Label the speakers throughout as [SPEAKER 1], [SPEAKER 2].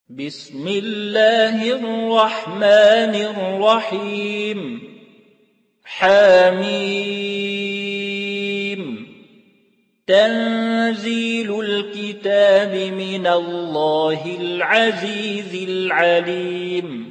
[SPEAKER 1] بسم الله الرحمن الرحيم حميم تنزيل الكتاب من الله العزيز العليم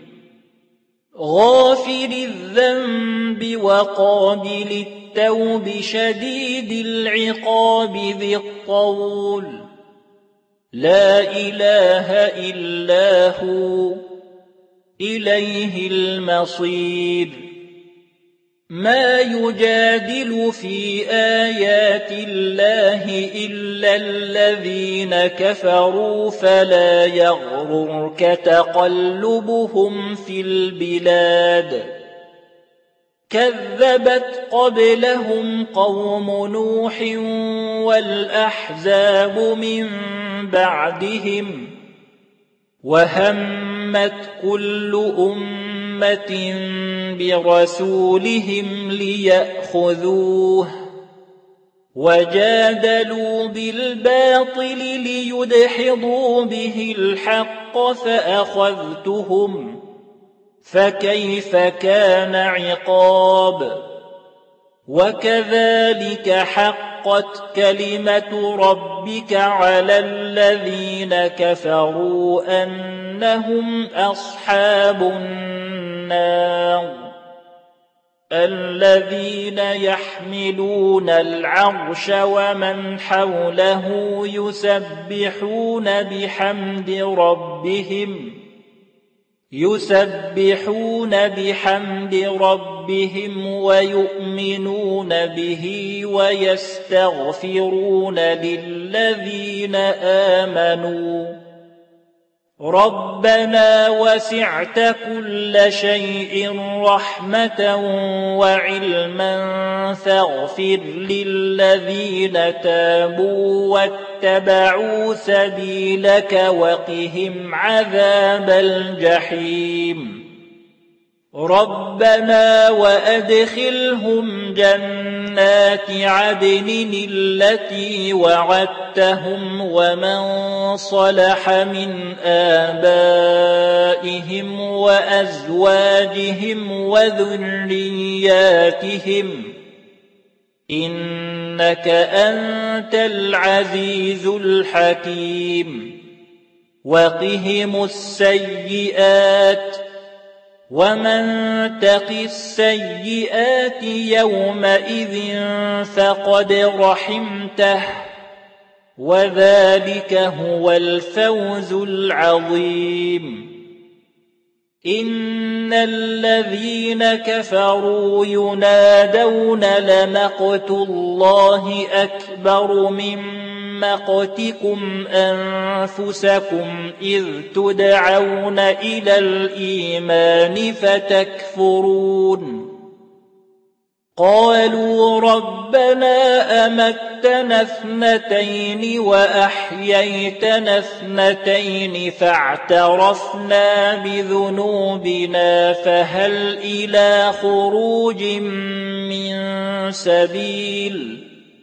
[SPEAKER 1] غافر الذنب وقابل التوب شديد العقاب ذي الطول لا إله إلا هو إليه المصير ما يجادل في آيات الله إلا الذين كفروا فلا يغررك تقلبهم في البلاد كذبت قبلهم قوم نوح والأحزاب من بعدهم وهمت كل أمة برسولهم ليأخذوه وجادلوا بالباطل ليدحضوا به الحق فأخذتهم فكيف كان عقاب وكذلك حقت كلمة ربك على الذين كفروا أنهم أصحاب النار الذين يحملون العرش ومن حوله يسبحون بحمد ربهم ويؤمنون به ويستغفرون للذين آمنوا ربنا وسعت كل شيء رحمة وعلما فاغفر للذين تابوا واتبعوا سبيلك وقهم عذاب الجحيم ربنا وأدخلهم جنات عدن التي وعدتهم ومن صلح من آبائهم وأزواجهم وذرياتهم إنك أنت العزيز الحكيم وقهم السيئات ومن تق السيئات يومئذ فقد رحمته وذلك هو الفوز العظيم إن الذين كفروا ينادون لمقت الله أكبر من مقتكم أنفسكم إذ تدعون إلى الإيمان فتكفرون قالوا ربنا أمتنا اثنتين وأحييتنا اثنتين فاعترفنا بذنوبنا فهل إلى خروج من سبيل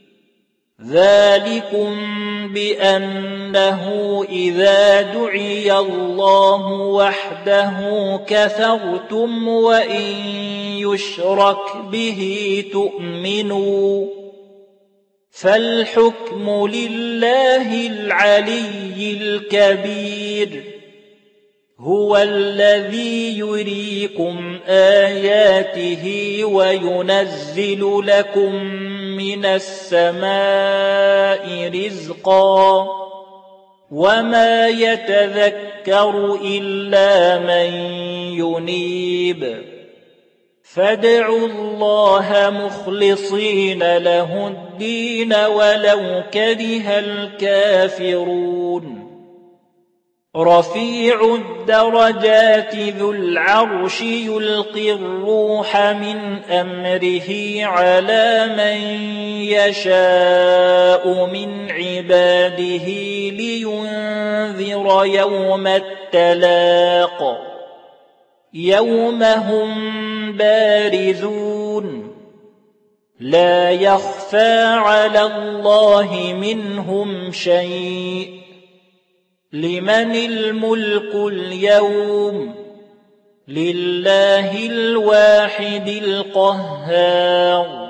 [SPEAKER 1] ذلكم بأنه إذا دعي الله وحده كفرتم وإن يشرك به تؤمنوا فالحكم لله العلي الكبير هو الذي يريكم آياته وينزل لكم من السماء رزقا وما يتذكر إلا من ينيب فادعوا الله مخلصين له الدين ولو كره الكافرون رفيع الدرجات ذو العرش يلقي الروح من أمره على من يشاء من عباده لينذر يوم التلاق يوم هم بارزون لا يخفى على الله منهم شيء لمن الملك اليوم لله الواحد القهار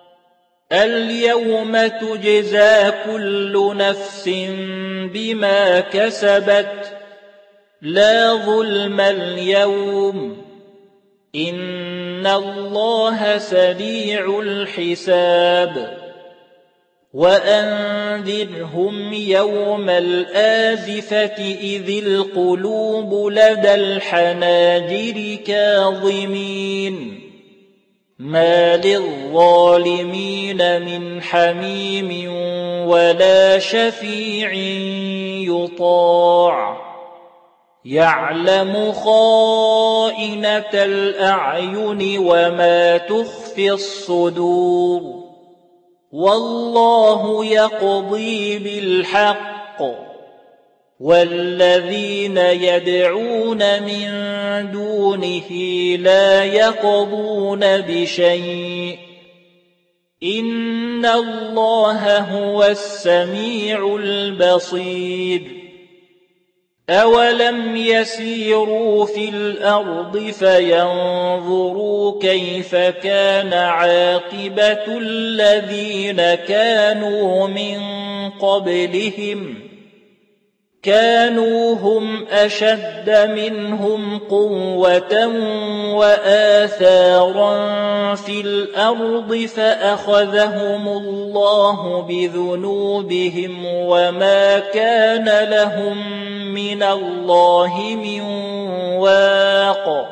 [SPEAKER 1] اليوم تجزى كل نفس بما كسبت لا ظلم اليوم إن الله سريع الحساب وأنذرهم يوم الآزفة إذ القلوب لدى الحناجر كاظمين ما للظالمين من حميم ولا شفيع يطاع يعلم خائنة الأعين وما تخفي الصدور والله يقضي بالحق والذين يدعون من دونه لا يقضون بشيء إن الله هو السميع البصير أولم يسيروا في الأرض فينظروا كيف كان عاقبة الذين كانوا من قبلهم كانوا هم أشد منهم قوة وآثارا في الأرض فأخذهم الله بذنوبهم وما كان لهم من الله من واق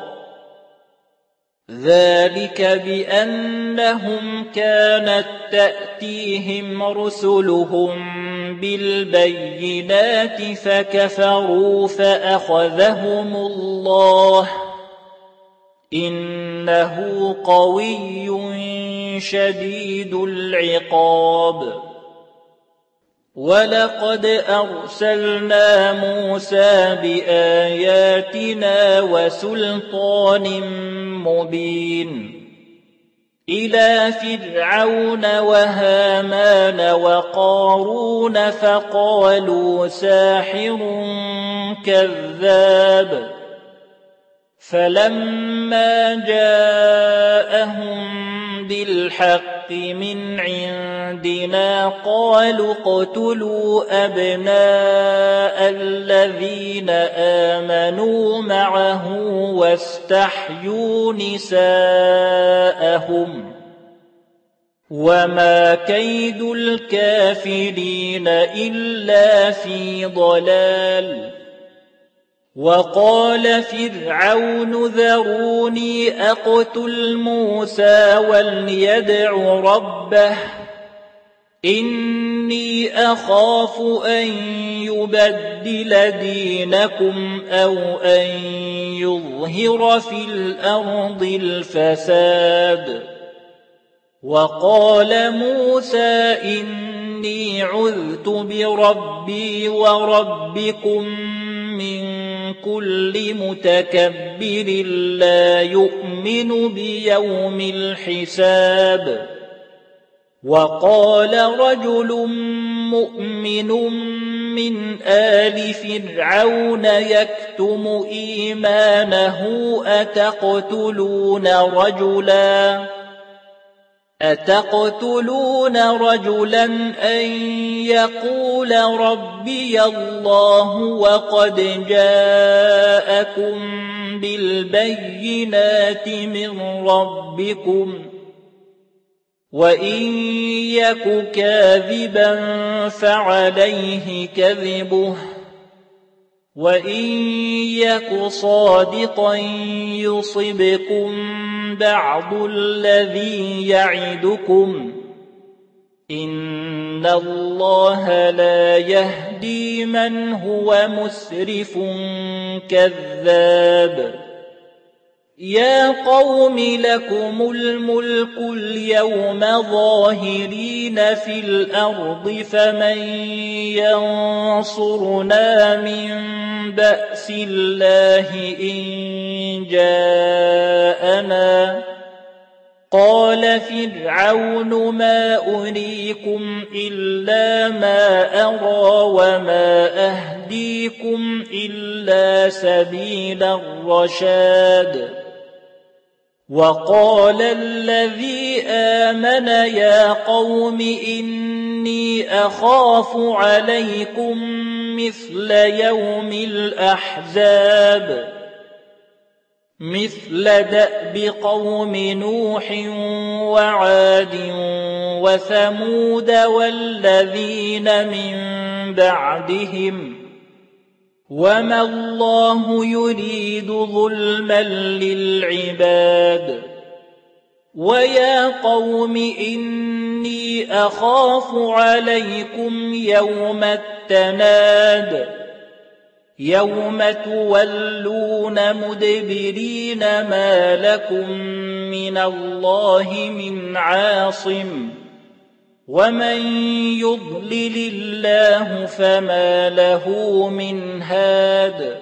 [SPEAKER 1] ذلك بأنهم كانت تأتيهم رسلهم بالبينات فكفروا فأخذهم الله إنه قوي شديد العقاب ولقد أرسلنا موسى بآياتنا وسلطان مبين إلى فرعون وهامان وقارون فقالوا ساحر كذاب فلما جاءهم بالحق من عندنا قالوا اقتلوا أبناء الذين آمنوا معه واستحيوا نساءهم وما كيد الكافرين إلا في ضلال وقال فرعون ذروني أقتل موسى وليدع ربه إني أخاف أن يبدل دينكم أو أن يظهر في الأرض الفساد وقال موسى إني عذت بربي وربكم من كل متكبر لا يؤمن بيوم الحساب وقال رجل مؤمن من آل فرعون يكتم إيمانه أتقتلون رجلا أن يقول ربي الله وقد جاءكم بالبينات من ربكم وإن يك كاذبا فعليه كذبه وإن يك صادقا يصبكم بعض الذي يعدكم إن الله لا يهدي من هو مسرف كذاب يا قوم لكم الملك اليوم ظاهرين في الأرض فمن ينصرنا من بأس الله إن جاءنا قال فرعون ما أريكم إلا ما أرى وما أهديكم إلا سبيل الرشاد وقال الذي آمن يا قوم إني أخاف عليكم مثل يوم الأحزاب مثل دأب قوم نوح وعاد وثمود والذين من بعدهم وما الله يريد ظلما للعباد ويا قوم إني أخاف عليكم يوم التناد يوم تولون مدبرين ما لكم من الله من عاصم ومن يضلل الله فما له من هاد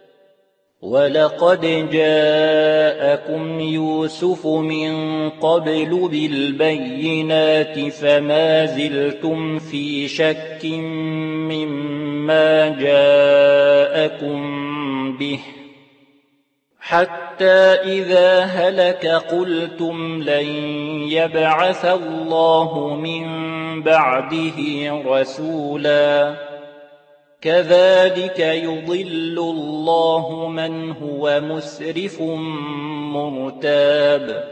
[SPEAKER 1] ولقد جاءكم يوسف من قبل بالبينات فما زلتم في شك مما جاءكم به حتى إذا هلك قلتم لن يبعث الله من بعده رسولا كذلك يضل الله من هو مسرف مرتاب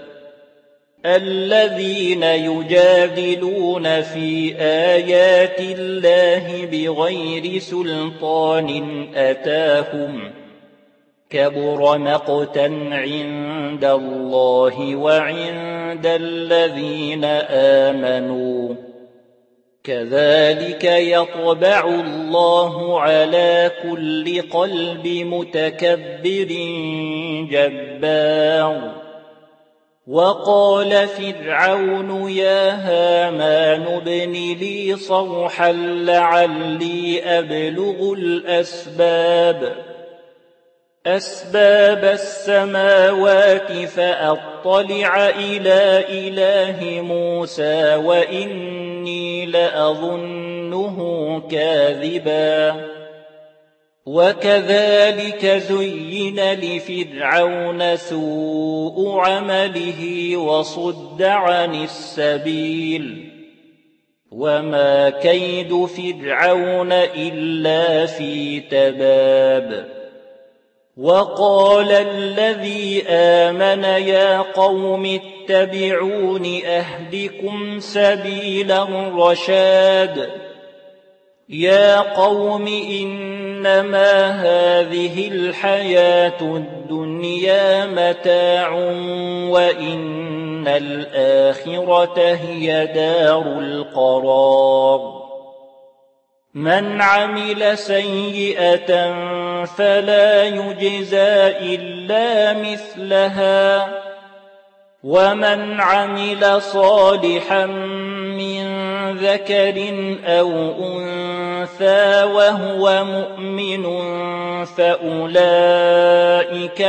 [SPEAKER 1] الذين يجادلون في آيات الله بغير سلطان أتاهم كبر مقتا عند الله وعند الذين آمنوا كذلك يطبع الله على كل قلب متكبر جبار وقال فرعون يا هامان ابن لي صرحا لعلي أبلغ أسباب السماوات فأطلع إلى إله موسى وإني لأظنه كاذبا وكذلك زين لفرعون سوء عمله وصد عن السبيل وما كيد فرعون إلا في تباب وقال الذي آمن يا قوم اتبعون أهدكم سبيل الرشاد يا قوم إنما هذه الحياة الدنيا متاع وإن الآخرة هي دار القرار من عمل سيئة فلا يجزى إلا مثلها ومن عمل صالحا من ذكر أو أنثى وهو مؤمن فأولئك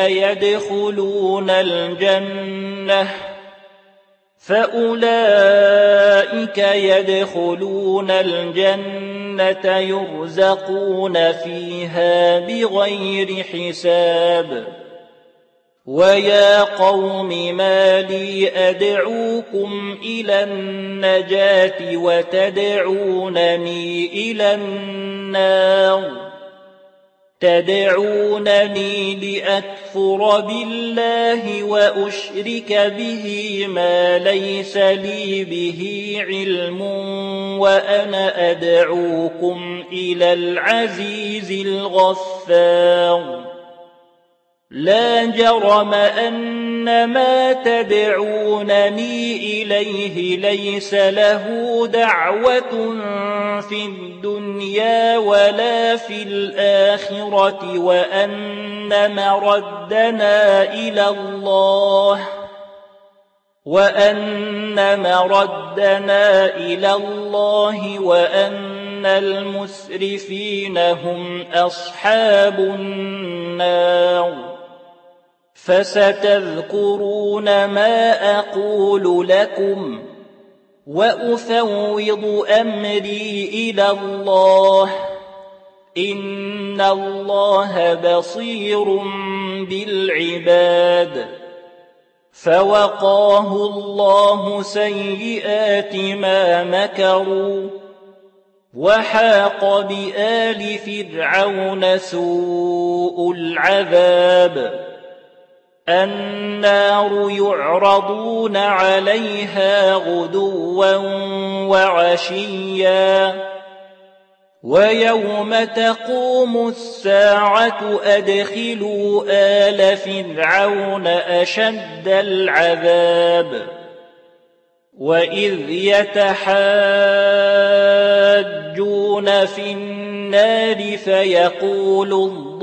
[SPEAKER 1] يدخلون الجنة يرزقون فيها بغير حساب ويا قوم ما لي أدعوكم إلى النجاة وتدعونني إلى النار تدعونني لأكفر بالله وأشرك به ما ليس لي به علم وأنا أدعوكم إلى العزيز الغفار لا جرم أن ما تدعونني إليه ليس له دعوة في الدنيا ولا في الآخرة وأن مردنا إلى الله وأن المسرفين هم أصحاب النار فستذكرون ما أقول لكم وأفوض أمري إلى الله إن الله بصير بالعباد. فوقاه الله سيئات ما مكروا وحاق بآل فرعون سوء العذاب. النار يعرضون عليها غدوا وعشيا ويوم تقوم الساعة أدخلوا آل فرعون أشد العذاب. وإذ يتحاجون في النار فيقول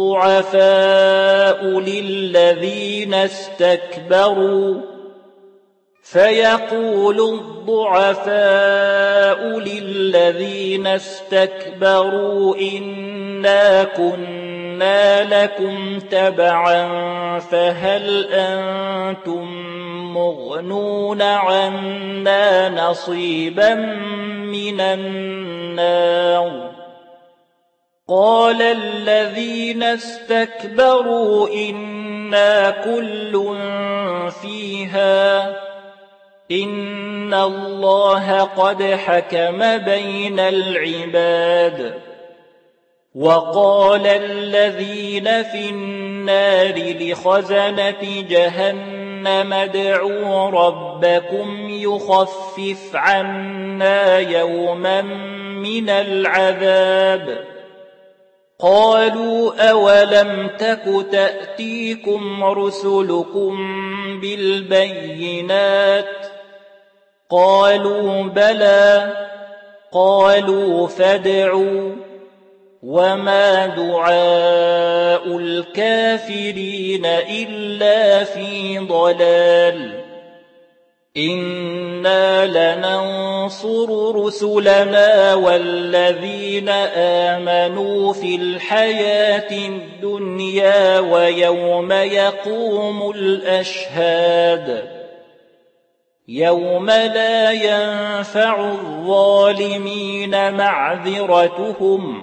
[SPEAKER 1] الضعفاء للذين استكبروا إنا كنا لكم تبعا فهل أنتم مغنون عنا نصيبا من النار. قال الذين استكبروا إنا كل فيها إن الله قد حكم بين العباد. وقال الذين في النار لخزنة جهنم ادعوا ربكم يخفف عنا يوما من العذاب. قالوا أولم تك تأتيكم رسلكم بالبينات قالوا بلى قالوا فادعوا وما دعاء الكافرين إلا في ضلال. إنا لننصر رسلنا والذين آمنوا في الحياة الدنيا ويوم يقوم الأشهاد يوم لا ينفع الظالمين معذرتهم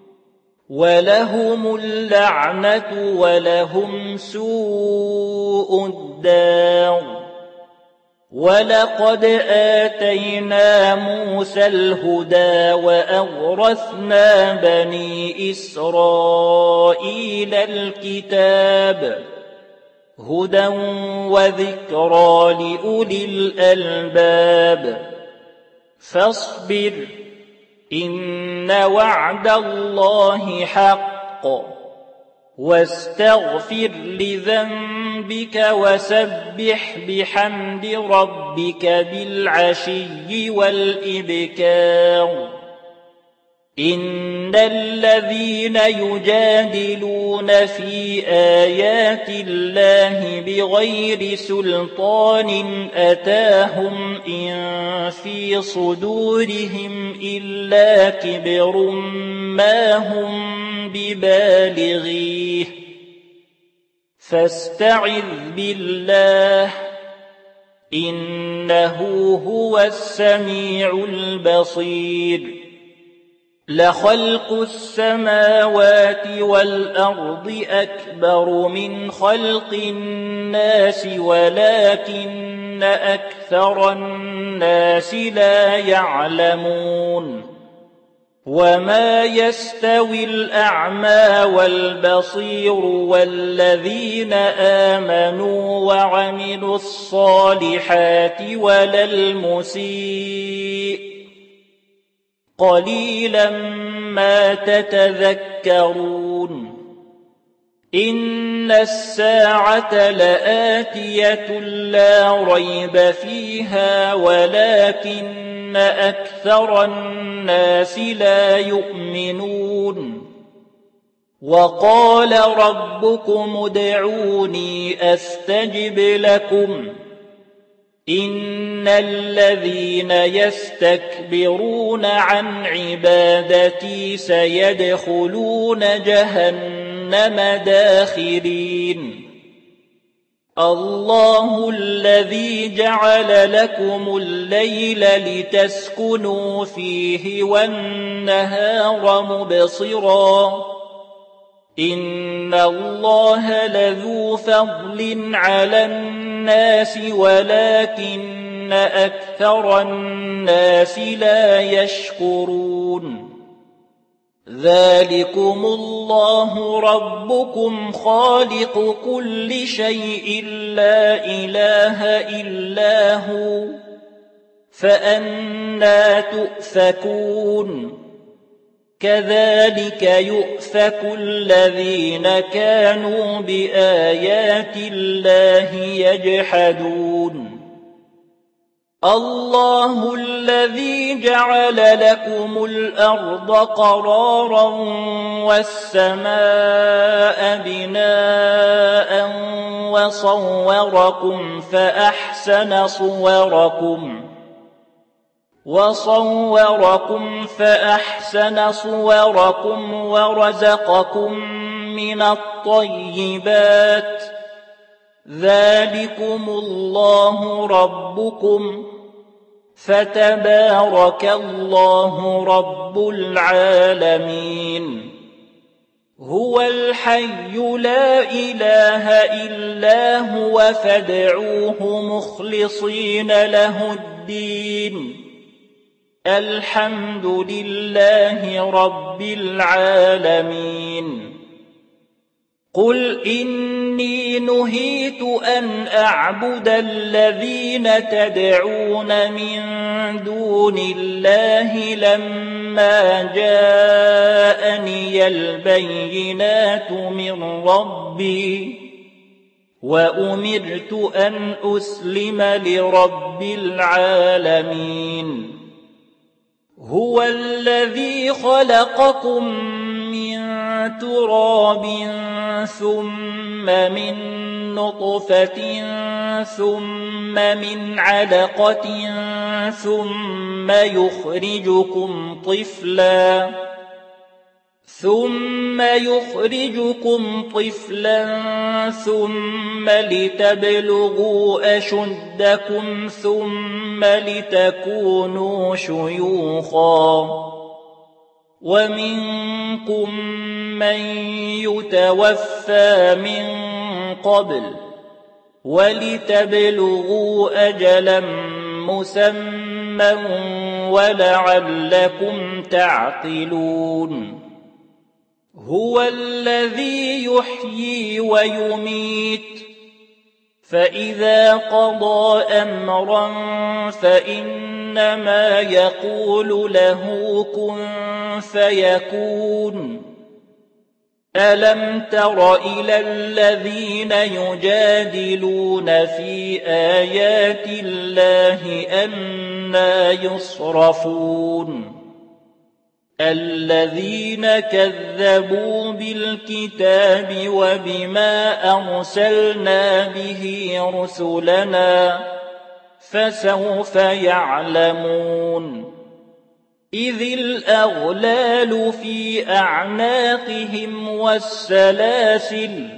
[SPEAKER 1] ولهم اللعنة ولهم سوء الدار. ولقد آتينا موسى الهدى وأورثنا بني إسرائيل الكتاب هدى وذكرى لأولي الألباب. فاصبر إن وعد الله حق واستغفر لذنبك وسبح بحمد ربك بالعشي والإبكار. إن الذين يجادلون في آيات الله بغير سلطان أتاهم إن في صدورهم إلا كبر ما هم ببالغيه فاستعذ بالله إنه هو السميع البصير. لخلق السماوات والأرض أكبر من خلق الناس ولكن أكثر الناس لا يعلمون. وما يستوي الأعمى والبصير والذين آمنوا وعملوا الصالحات ولا المسيء قليلا ما تتذكرون. إن الساعة لآتية لا ريب فيها ولكن أكثر الناس لا يؤمنون. وقال ربكم ادعوني أستجب لكم إن الذين يستكبرون عن عبادتي سيدخلون جهنم داخرين. الله الذي جعل لكم الليل لتسكنوا فيه والنهار مبصرا إن الله لذو فضل على الناس ولكن أكثر الناس لا يشكرون ذلكم الله ربكم خالق كل شيء لا إله إلا هو فأنى تؤفكون كذلك يؤفك الذين كانوا بآيات الله يجحدون الله الذي جعل لكم الأرض قرارا والسماء بناء وصوركم فأحسن صوركم ورزقكم من الطيبات ذلكم الله ربكم فتبارك الله رب العالمين هو الحي لا إله إلا هو فادعوه مخلصين له الدين الحمد لله رب العالمين قل إني نهيت أن أعبد الذين تدعون من دون الله لما جاءني البينات من ربي وأمرت أن أسلم لرب العالمين هو الذي خلقكم من تراب ثم من نطفة ثم من علقة ثم يخرجكم طفلا ثم لتبلغوا أشدكم ثم لتكونوا شيوخا ومنكم من يتوفى من قبل ولتبلغوا أجلا مسمى ولعلكم تعقلون هو الذي يحيي ويميت فإذا قضى أمرا فإنما يقول له كن فيكون ألم تر إلى الذين يجادلون في آيات الله أنى يصرفون الذين كذبوا بالكتاب وبما أرسلنا به رسلنا فسوف يعلمون إذ الأغلال في أعناقهم والسلاسل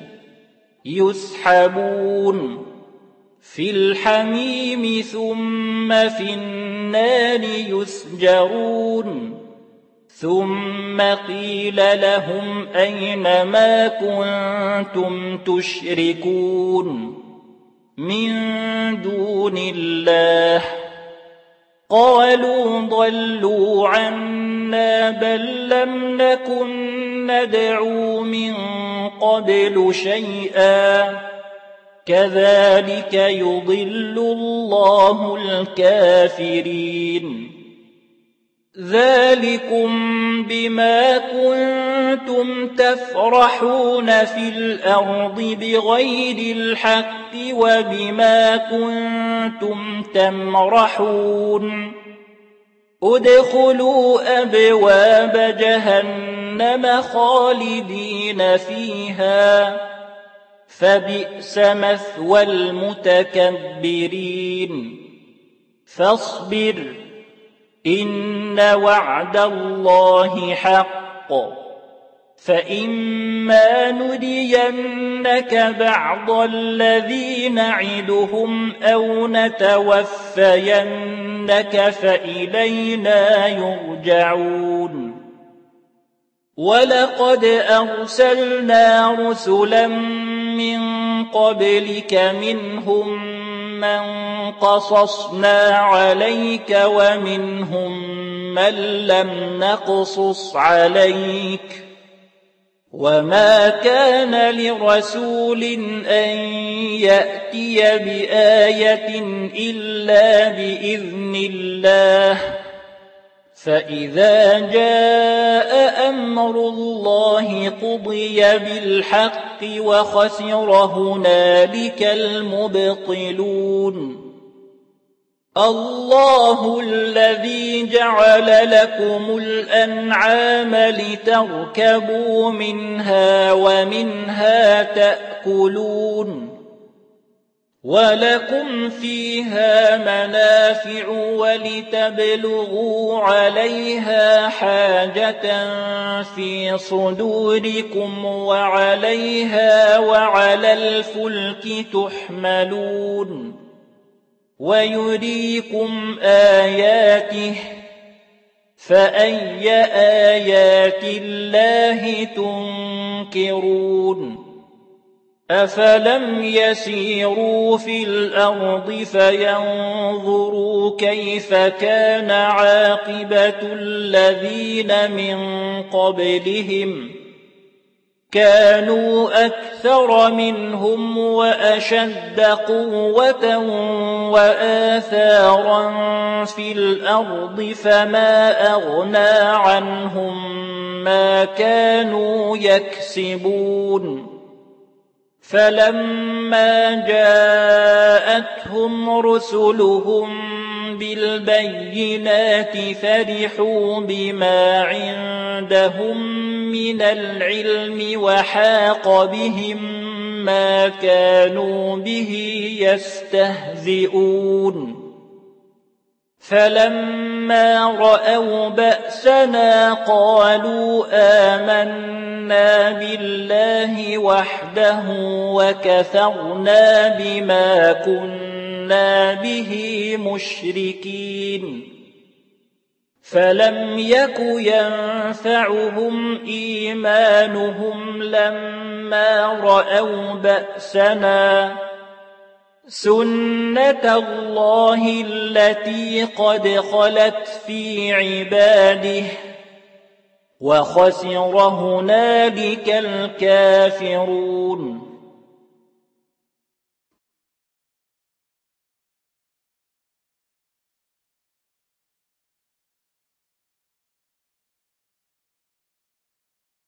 [SPEAKER 1] يسحبون في الحميم ثم في النار يسجرون ثم قيل لهم أين ما كنتم تشركون من دون الله قالوا ضلوا عنا بل لم نكن ندعو من قبل شيئا كذلك يضل الله الكافرين ذلكم بما كنتم تفرحون في الأرض بغير الحق وبما كنتم تمرحون ادخلوا أبواب جهنم خالدين فيها فبئس مثوى المتكبرين فاصبر إن وعد الله حق فإما نرينك بعض الذي نعدهم أو نتوفينك فإلينا يرجعون ولقد أرسلنا رسلا من قبلك منهم من قصصنا عليك ومنهم من لم نقصص عليك وما كان لرسول أن يأتي بآية إلا بإذن الله فإذا جاء أمر الله قضي بالحق وخسر هنالك المبطلون الله الذي جعل لكم الأنعام لتركبوا منها ومنها تأكلون ولكم فيها منافع ولتبلغوا عليها حاجة في صدوركم وعليها وعلى الفلك تحملون ويريكم آياته فأي آيات الله تنكرون أفلم يسيروا في الأرض فينظروا كيف كان عاقبة الذين من قبلهم كانوا أكثر منهم وأشد قوة وآثارا في الأرض فما أغنى عنهم ما كانوا يكسبون فلما جاءتهم رسلهم بالبينات فرحوا بما عندهم من العلم وحاق بهم ما كانوا به يستهزئون فلما رأوا بأسنا قالوا آمنا بالله وحده وكفرنا بما كنا به مشركين فلم يك ينفعهم إيمانهم لما رأوا بأسنا سنة الله التي قد خلت في عباده وخسر هنالك الكافرون